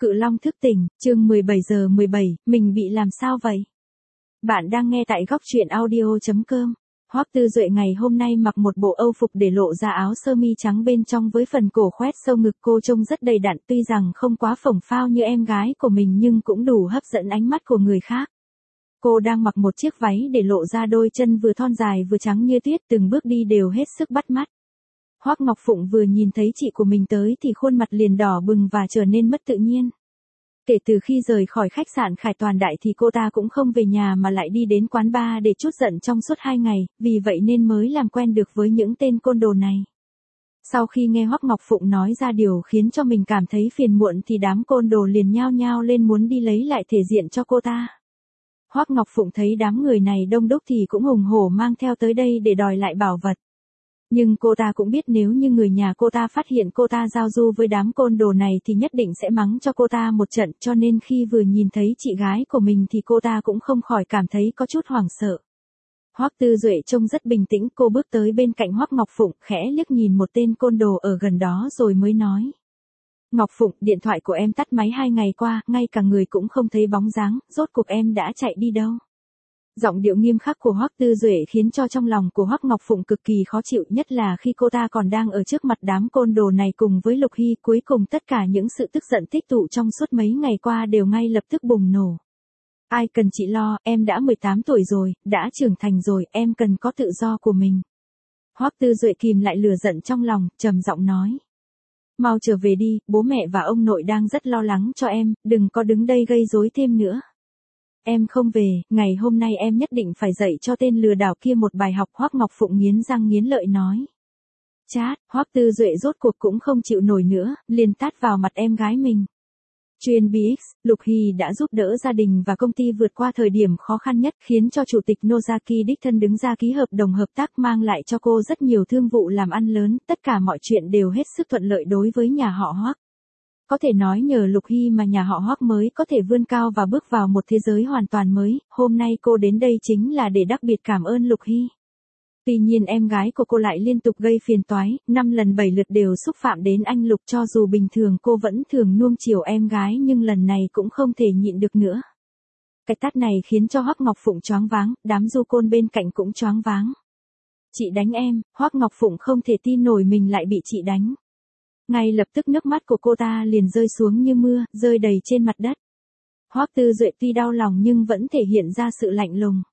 Cự Long thức tỉnh, chương 17:17, mình bị làm sao vậy? Bạn đang nghe tại góc truyện audio.com. Hoắc Tư Duệ ngày hôm nay mặc một bộ âu phục để lộ ra áo sơ mi trắng bên trong với phần cổ khoét sâu ngực, cô trông rất đầy đặn, tuy rằng không quá phồng phao như em gái của mình nhưng cũng đủ hấp dẫn ánh mắt của người khác. Cô đang mặc một chiếc váy để lộ ra đôi chân vừa thon dài vừa trắng như tuyết, từng bước đi đều hết sức bắt mắt. Hoắc Ngọc Phụng vừa nhìn thấy chị của mình tới thì khuôn mặt liền đỏ bừng và trở nên mất tự nhiên. Kể từ khi rời khỏi khách sạn Khải Toàn Đại thì cô ta cũng không về nhà mà lại đi đến quán bar để trút giận trong suốt 2 ngày, vì vậy nên mới làm quen được với những tên côn đồ này. Sau khi nghe Hoắc Ngọc Phụng nói ra điều khiến cho mình cảm thấy phiền muộn thì đám côn đồ liền nhao nhao lên muốn đi lấy lại thể diện cho cô ta. Hoắc Ngọc Phụng thấy đám người này đông đúc thì cũng hùng hổ mang theo tới đây để đòi lại bảo vật. Nhưng cô ta cũng biết nếu như người nhà cô ta phát hiện cô ta giao du với đám côn đồ này thì nhất định sẽ mắng cho cô ta một trận, cho nên khi vừa nhìn thấy chị gái của mình thì cô ta cũng không khỏi cảm thấy có chút hoảng sợ. Hoắc Tư Duệ trông rất bình tĩnh, cô bước tới bên cạnh Hoắc Ngọc Phụng, khẽ liếc nhìn một tên côn đồ ở gần đó rồi mới nói. Ngọc Phụng, điện thoại của em tắt máy 2 ngày qua, ngay cả người cũng không thấy bóng dáng, rốt cuộc em đã chạy đi đâu? Giọng điệu nghiêm khắc của Hoắc Tư Duệ khiến cho trong lòng của Hoắc Ngọc Phụng cực kỳ khó chịu, nhất là khi cô ta còn đang ở trước mặt đám côn đồ này cùng với Lục Hy, cuối cùng tất cả những sự tức giận tích tụ trong suốt mấy ngày qua đều ngay lập tức bùng nổ. Ai cần chị lo, em đã 18 tuổi rồi, đã trưởng thành rồi, em cần có tự do của mình. Hoắc Tư Duệ kìm lại lửa giận trong lòng, trầm giọng nói. Mau trở về đi, bố mẹ và ông nội đang rất lo lắng cho em, đừng có đứng đây gây rối thêm nữa. Em không về, ngày hôm nay em nhất định phải dạy cho tên lừa đảo kia một bài học. Hoắc Ngọc Phụng nghiến răng nghiến lợi nói. Chát, Hoắc Tư Duệ rốt cuộc cũng không chịu nổi nữa, liền tát vào mặt em gái mình. Chuyên BX, Lục Hy đã giúp đỡ gia đình và công ty vượt qua thời điểm khó khăn nhất, khiến cho chủ tịch Nozaki đích thân đứng ra ký hợp đồng hợp tác, mang lại cho cô rất nhiều thương vụ làm ăn lớn, tất cả mọi chuyện đều hết sức thuận lợi đối với nhà họ Hoắc. Có thể nói nhờ Lục Hy mà nhà họ Hoắc mới có thể vươn cao và bước vào một thế giới hoàn toàn mới, hôm nay cô đến đây chính là để đặc biệt cảm ơn Lục Hy. Tuy nhiên em gái của cô lại liên tục gây phiền toái, 5 lần 7 lượt đều xúc phạm đến anh Lục, cho dù bình thường cô vẫn thường nuông chiều em gái nhưng lần này cũng không thể nhịn được nữa. Cái tát này khiến cho Hoắc Ngọc Phụng choáng váng, đám du côn bên cạnh cũng choáng váng. Chị đánh em, Hoắc Ngọc Phụng không thể tin nổi mình lại bị chị đánh. Ngay lập tức nước mắt của cô ta liền rơi xuống như mưa, rơi đầy trên mặt đất. Hoắc Tư Duệ tuy đau lòng nhưng vẫn thể hiện ra sự lạnh lùng.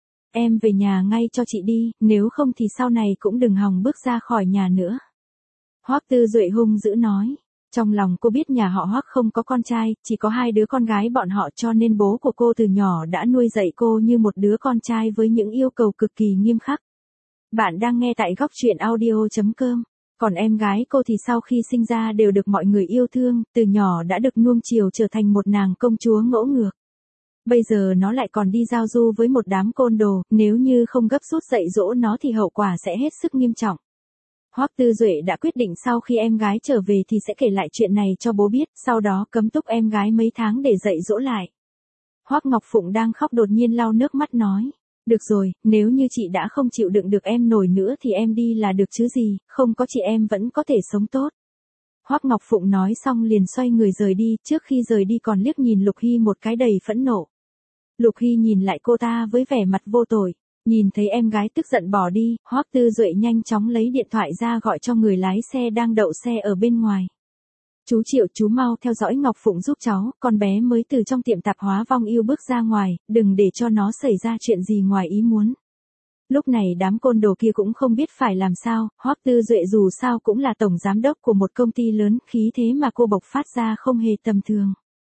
Em về nhà ngay cho chị đi, nếu không thì sau này cũng đừng hòng bước ra khỏi nhà nữa. Hoắc Tư Duệ hung dữ nói. Trong lòng cô biết nhà họ Hoắc không có con trai, chỉ có 2 đứa con gái bọn họ, cho nên bố của cô từ nhỏ đã nuôi dạy cô như một đứa con trai với những yêu cầu cực kỳ nghiêm khắc. Bạn đang nghe tại góc truyện audio.com. Còn em gái cô thì sau khi sinh ra đều được mọi người yêu thương, từ nhỏ đã được nuông chiều trở thành một nàng công chúa ngỗ ngược. Bây giờ nó lại còn đi giao du với một đám côn đồ, nếu như không gấp rút dạy dỗ nó thì hậu quả sẽ hết sức nghiêm trọng. Hoắc Tư Duệ đã quyết định sau khi em gái trở về thì sẽ kể lại chuyện này cho bố biết, sau đó cấm túc em gái mấy tháng để dạy dỗ lại. Hoắc Ngọc Phụng đang khóc đột nhiên lau nước mắt nói. Được rồi, nếu như chị đã không chịu đựng được em nổi nữa thì em đi là được chứ gì, không có chị em vẫn có thể sống tốt. Hoắc Ngọc Phụng nói xong liền xoay người rời đi, trước khi rời đi còn liếc nhìn Lục Hy một cái đầy phẫn nộ. Lục Hy nhìn lại cô ta với vẻ mặt vô tội, nhìn thấy em gái tức giận bỏ đi, Hoắc Tư Duệ nhanh chóng lấy điện thoại ra gọi cho người lái xe đang đậu xe ở bên ngoài. Chú Triệu, chú mau theo dõi Ngọc Phụng giúp cháu, con bé mới từ trong tiệm tạp hóa Vong Yêu bước ra ngoài, đừng để cho nó xảy ra chuyện gì ngoài ý muốn. Lúc này đám côn đồ kia cũng không biết phải làm sao, Hoắc Tư Duệ dù sao cũng là tổng giám đốc của một công ty lớn, khí thế mà cô bộc phát ra không hề tầm thường.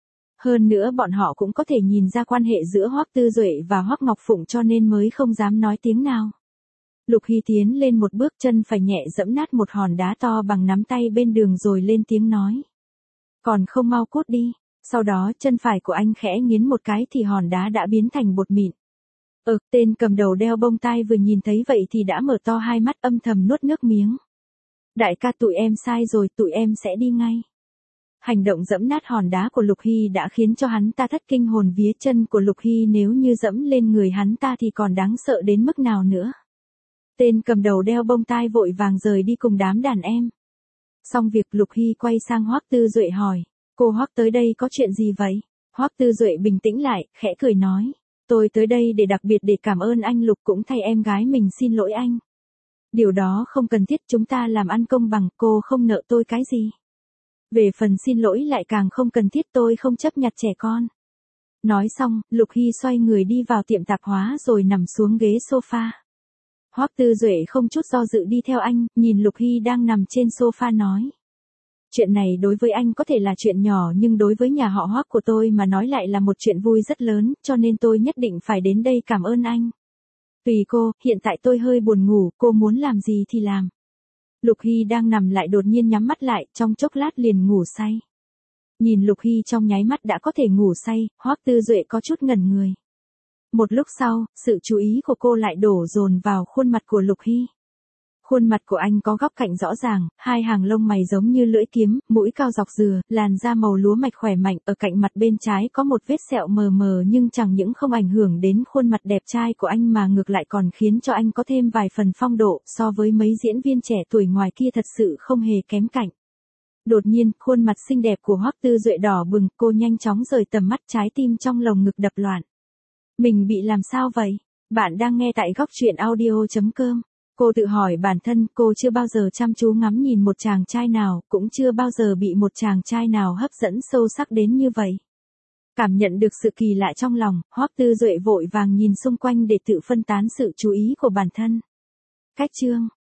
Hơn nữa bọn họ cũng có thể nhìn ra quan hệ giữa Hoắc Tư Duệ và Hoắc Ngọc Phụng cho nên mới không dám nói tiếng nào. Lục Hy tiến lên một bước, chân phải nhẹ dẫm nát một hòn đá to bằng nắm tay bên đường rồi lên tiếng nói. Còn không mau cút đi, sau đó chân phải của anh khẽ nghiến một cái thì hòn đá đã biến thành bột mịn. Tên cầm đầu đeo bông tai vừa nhìn thấy vậy thì đã mở to hai mắt âm thầm nuốt nước miếng. Đại ca, tụi em sai rồi, tụi em sẽ đi ngay. Hành động dẫm nát hòn đá của Lục Hy đã khiến cho hắn ta thất kinh hồn vía, chân của Lục Hy nếu như dẫm lên người hắn ta thì còn đáng sợ đến mức nào nữa. Tên cầm đầu đeo bông tai vội vàng rời đi cùng đám đàn em. Xong việc, Lục Hy quay sang Hoắc Tư Duệ hỏi. Cô Hoắc tới đây có chuyện gì vậy? Hoắc Tư Duệ bình tĩnh lại, khẽ cười nói. Tôi tới đây để đặc biệt để cảm ơn anh Lục cũng thay em gái mình xin lỗi anh. Điều đó không cần thiết, chúng ta làm ăn công bằng, cô không nợ tôi cái gì. Về phần xin lỗi lại càng không cần thiết, tôi không chấp nhặt trẻ con. Nói xong, Lục Hy xoay người đi vào tiệm tạp hóa rồi nằm xuống ghế sofa. Hoắc Tư Duệ không chút do dự đi theo anh, nhìn Lục Hy đang nằm trên sofa nói. Chuyện này đối với anh có thể là chuyện nhỏ nhưng đối với nhà họ Hoắc của tôi mà nói lại là một chuyện vui rất lớn, cho nên tôi nhất định phải đến đây cảm ơn anh. Tùy cô, hiện tại tôi hơi buồn ngủ, cô muốn làm gì thì làm. Lục Hy đang nằm lại đột nhiên nhắm mắt lại, trong chốc lát liền ngủ say. Nhìn Lục Hy trong nháy mắt đã có thể ngủ say, Hoắc Tư Duệ có chút ngẩn người. Một lúc sau, sự chú ý của cô lại đổ dồn vào khuôn mặt của Lục Hy. Khuôn mặt của anh có góc cạnh rõ ràng, hai hàng lông mày giống như lưỡi kiếm, mũi cao dọc dừa, làn da màu lúa mạch khỏe mạnh, ở cạnh mặt bên trái có một vết sẹo mờ mờ nhưng chẳng những không ảnh hưởng đến khuôn mặt đẹp trai của anh mà ngược lại còn khiến cho anh có thêm vài phần phong độ, so với mấy diễn viên trẻ tuổi ngoài kia thật sự không hề kém cạnh. Đột nhiên, khuôn mặt xinh đẹp của Hoắc Tư Duệ đỏ bừng, cô nhanh chóng rời tầm mắt, trái tim trong lồng ngực đập loạn. Mình bị làm sao vậy? Bạn đang nghe tại góc truyện audio.com. Cô tự hỏi bản thân, cô chưa bao giờ chăm chú ngắm nhìn một chàng trai nào, cũng chưa bao giờ bị một chàng trai nào hấp dẫn sâu sắc đến như vậy. Cảm nhận được sự kỳ lạ trong lòng, Hoắc Tư Duệ vội vàng nhìn xung quanh để tự phân tán sự chú ý của bản thân. Cách chương